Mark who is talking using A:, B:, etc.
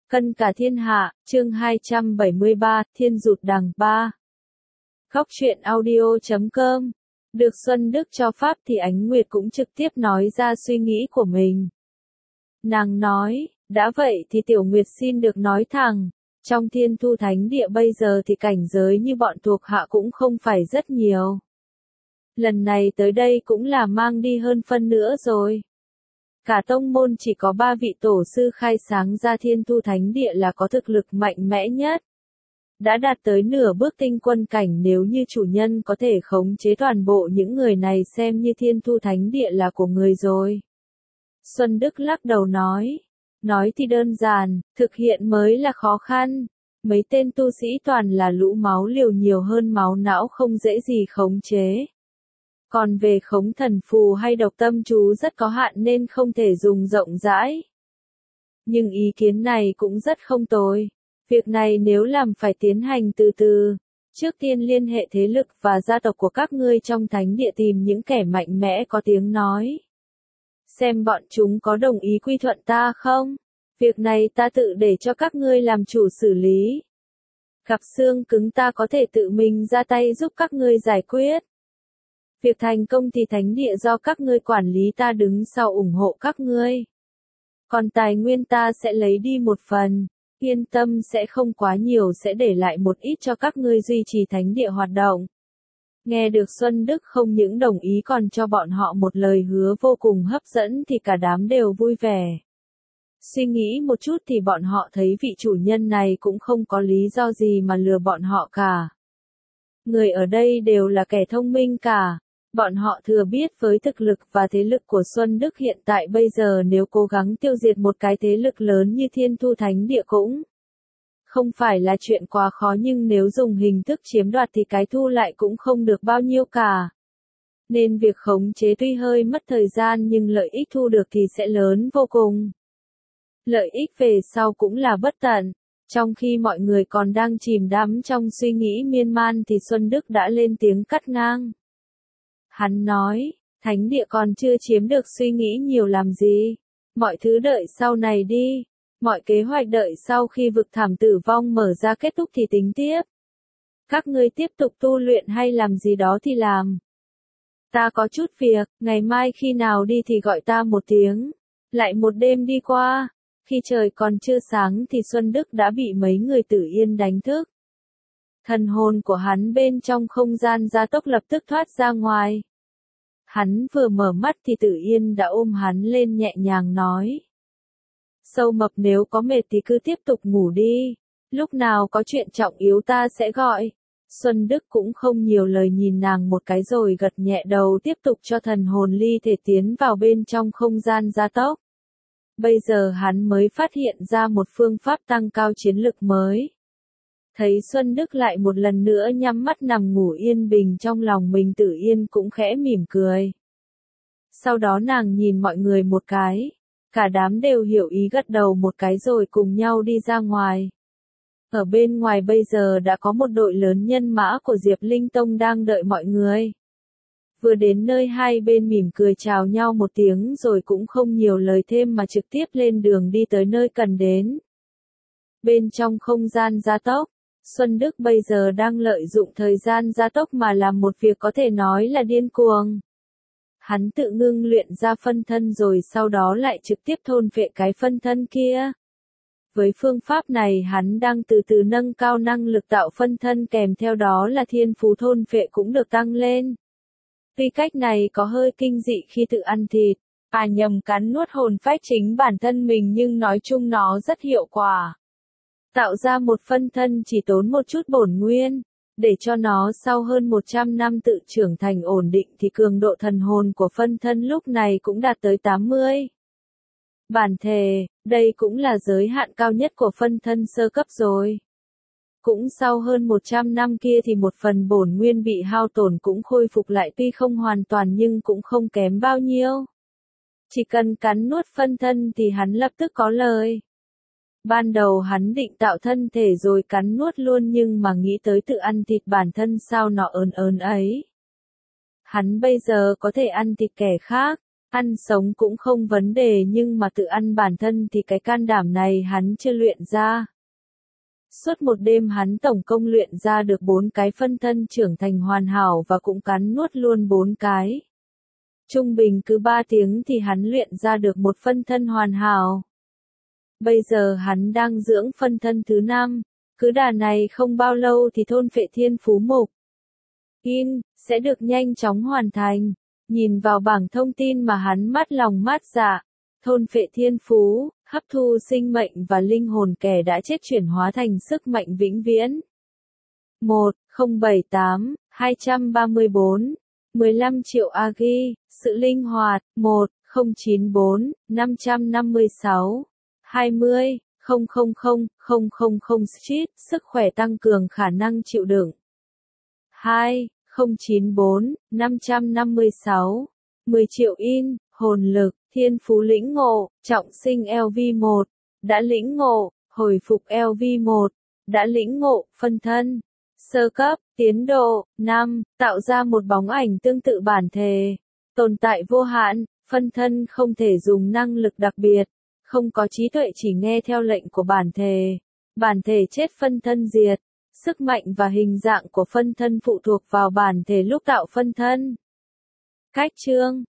A: Cân cả thiên hạ, chương 273, Thiên Dụt Đằng 3. Góc truyện audio.com. Được Xuân Đức cho phép thì Ánh Nguyệt cũng trực tiếp nói ra suy nghĩ của mình. Nàng nói, đã vậy thì Tiểu Nguyệt xin được nói thẳng, trong Thiên Thu Thánh Địa bây giờ thì cảnh giới như bọn thuộc hạ cũng không phải rất nhiều. Lần này tới đây cũng là mang đi hơn phân nữa rồi. Cả tông môn chỉ có 3 vị tổ sư khai sáng ra Thiên Thu Thánh Địa là có thực lực mạnh mẽ nhất. Đã đạt tới nửa bước tinh quân cảnh, nếu như chủ nhân có thể khống chế toàn bộ những người này xem như Thiên Thu Thánh Địa là của người rồi. Xuân Đức lắc đầu nói thì đơn giản, thực hiện mới là khó khăn. Mấy tên tu sĩ toàn là lũ máu liều nhiều hơn máu não, không dễ gì khống chế. Còn về khống thần phù hay độc tâm chú rất có hạn nên không thể dùng rộng rãi. Nhưng ý kiến này cũng rất không tồi. Việc này nếu làm phải tiến hành từ từ. Trước tiên liên hệ thế lực và gia tộc của các ngươi trong thánh địa, tìm những kẻ mạnh mẽ có tiếng nói. Xem bọn chúng có đồng ý quy thuận ta không? Việc này ta tự để cho các ngươi làm chủ xử lý. Gặp xương cứng ta có thể tự mình ra tay giúp các ngươi giải quyết. Việc thành công thì thánh địa do các ngươi quản lý, ta đứng sau ủng hộ các ngươi. Còn tài nguyên ta sẽ lấy đi một phần, yên tâm sẽ không quá nhiều, sẽ để lại một ít cho các ngươi duy trì thánh địa hoạt động. Nghe được Xuân Đức không những đồng ý còn cho bọn họ một lời hứa vô cùng hấp dẫn thì cả đám đều vui vẻ. Suy nghĩ một chút thì bọn họ thấy vị chủ nhân này cũng không có lý do gì mà lừa bọn họ cả. Người ở đây đều là kẻ thông minh cả. Bọn họ thừa biết với thực lực và thế lực của Xuân Đức hiện tại bây giờ, nếu cố gắng tiêu diệt một cái thế lực lớn như Thiên Thu Thánh Địa cũng không phải là chuyện quá khó, nhưng nếu dùng hình thức chiếm đoạt thì cái thu lại cũng không được bao nhiêu cả. Nên việc khống chế tuy hơi mất thời gian nhưng lợi ích thu được thì sẽ lớn vô cùng. Lợi ích về sau cũng là bất tận. Trong khi mọi người còn đang chìm đắm trong suy nghĩ miên man thì Xuân Đức đã lên tiếng cắt ngang. Hắn nói, thánh địa còn chưa chiếm được, suy nghĩ nhiều làm gì, mọi thứ đợi sau này đi, mọi kế hoạch đợi sau khi vực thảm tử vong mở ra kết thúc thì tính tiếp. Các ngươi tiếp tục tu luyện hay làm gì đó thì làm. Ta có chút việc, ngày mai khi nào đi thì gọi ta một tiếng. Lại một đêm đi qua, khi trời còn chưa sáng thì Xuân Đức đã bị mấy người Tử Yên đánh thức. Thần hồn của hắn bên trong không gian gia tốc lập tức thoát ra ngoài. Hắn vừa mở mắt thì Tử Yên đã ôm hắn lên nhẹ nhàng nói. Sâu Mập, nếu có mệt thì cứ tiếp tục ngủ đi. Lúc nào có chuyện trọng yếu ta sẽ gọi. Xuân Đức cũng không nhiều lời, nhìn nàng một cái rồi gật nhẹ đầu, tiếp tục cho thần hồn ly thể tiến vào bên trong không gian gia tốc. Bây giờ hắn mới phát hiện ra một phương pháp tăng cao chiến lực mới. Thấy Xuân Đức lại một lần nữa nhắm mắt nằm ngủ yên bình, trong lòng mình Tử Yên cũng khẽ mỉm cười. Sau đó nàng nhìn mọi người một cái. Cả đám đều hiểu ý gật đầu một cái rồi cùng nhau đi ra ngoài. Ở bên ngoài bây giờ đã có một đội lớn nhân mã của Diệp Linh Tông đang đợi mọi người. Vừa đến nơi hai bên mỉm cười chào nhau một tiếng rồi cũng không nhiều lời thêm mà trực tiếp lên đường đi tới nơi cần đến. Bên trong không gian gia tốc, Xuân Đức bây giờ đang lợi dụng thời gian gia tốc mà làm một việc có thể nói là điên cuồng. Hắn tự ngưng luyện ra phân thân rồi sau đó lại trực tiếp thôn phệ cái phân thân kia. Với phương pháp này hắn đang từ từ nâng cao năng lực tạo phân thân, kèm theo đó là thiên phú thôn phệ cũng được tăng lên. Tuy cách này có hơi kinh dị khi tự ăn thịt, nhầm cắn nuốt hồn phách chính bản thân mình, nhưng nói chung nó rất hiệu quả. Tạo ra một phân thân chỉ tốn một chút bổn nguyên, để cho nó sau hơn 100 năm tự trưởng thành ổn định thì cường độ thần hồn của phân thân lúc này cũng đạt tới 80. Bản thể, đây cũng là giới hạn cao nhất của phân thân sơ cấp rồi. Cũng sau hơn 100 năm kia thì một phần bổn nguyên bị hao tổn cũng khôi phục lại, tuy không hoàn toàn nhưng cũng không kém bao nhiêu. Chỉ cần cắn nuốt phân thân thì hắn lập tức có lời. Ban đầu hắn định tạo thân thể rồi cắn nuốt luôn, nhưng mà nghĩ tới tự ăn thịt bản thân sao nó ớn ớn ấy. Hắn bây giờ có thể ăn thịt kẻ khác, Ăn sống cũng không vấn đề nhưng mà tự ăn bản thân thì cái can đảm này hắn chưa luyện ra. Suốt một đêm hắn tổng công luyện ra được 4 cái phân thân trưởng thành hoàn hảo và cũng cắn nuốt luôn 4 cái. Trung bình cứ 3 tiếng thì hắn luyện ra được một phân thân hoàn hảo. Bây giờ hắn đang dưỡng phân thân thứ 5, cứ đà này không bao lâu thì thôn phệ thiên phú mục sẽ được nhanh chóng hoàn thành. Nhìn vào bảng thông tin mà hắn mắt lòng mát dạ, thôn phệ thiên phú, hấp thu sinh mệnh và linh hồn kẻ đã chết chuyển hóa thành sức mạnh vĩnh viễn. 1078, 234, 15 triệu Agi, sự linh hoạt, 1094, 556, 20, 000, Street, sức khỏe tăng cường khả năng chịu đựng. 2, 094, 556, 10 triệu in, hồn lực, thiên phú lĩnh ngộ, trọng sinh LV1, đã lĩnh ngộ, hồi phục LV1, đã lĩnh ngộ, phân thân, sơ cấp, tiến độ, 5, tạo ra một bóng ảnh tương tự bản thể, tồn tại vô hạn, phân thân không thể dùng năng lực đặc biệt, không có trí tuệ chỉ nghe theo lệnh của bản thể chết phân thân diệt. Sức mạnh và hình dạng của phân thân phụ thuộc vào bản thể lúc tạo phân thân. Cách chương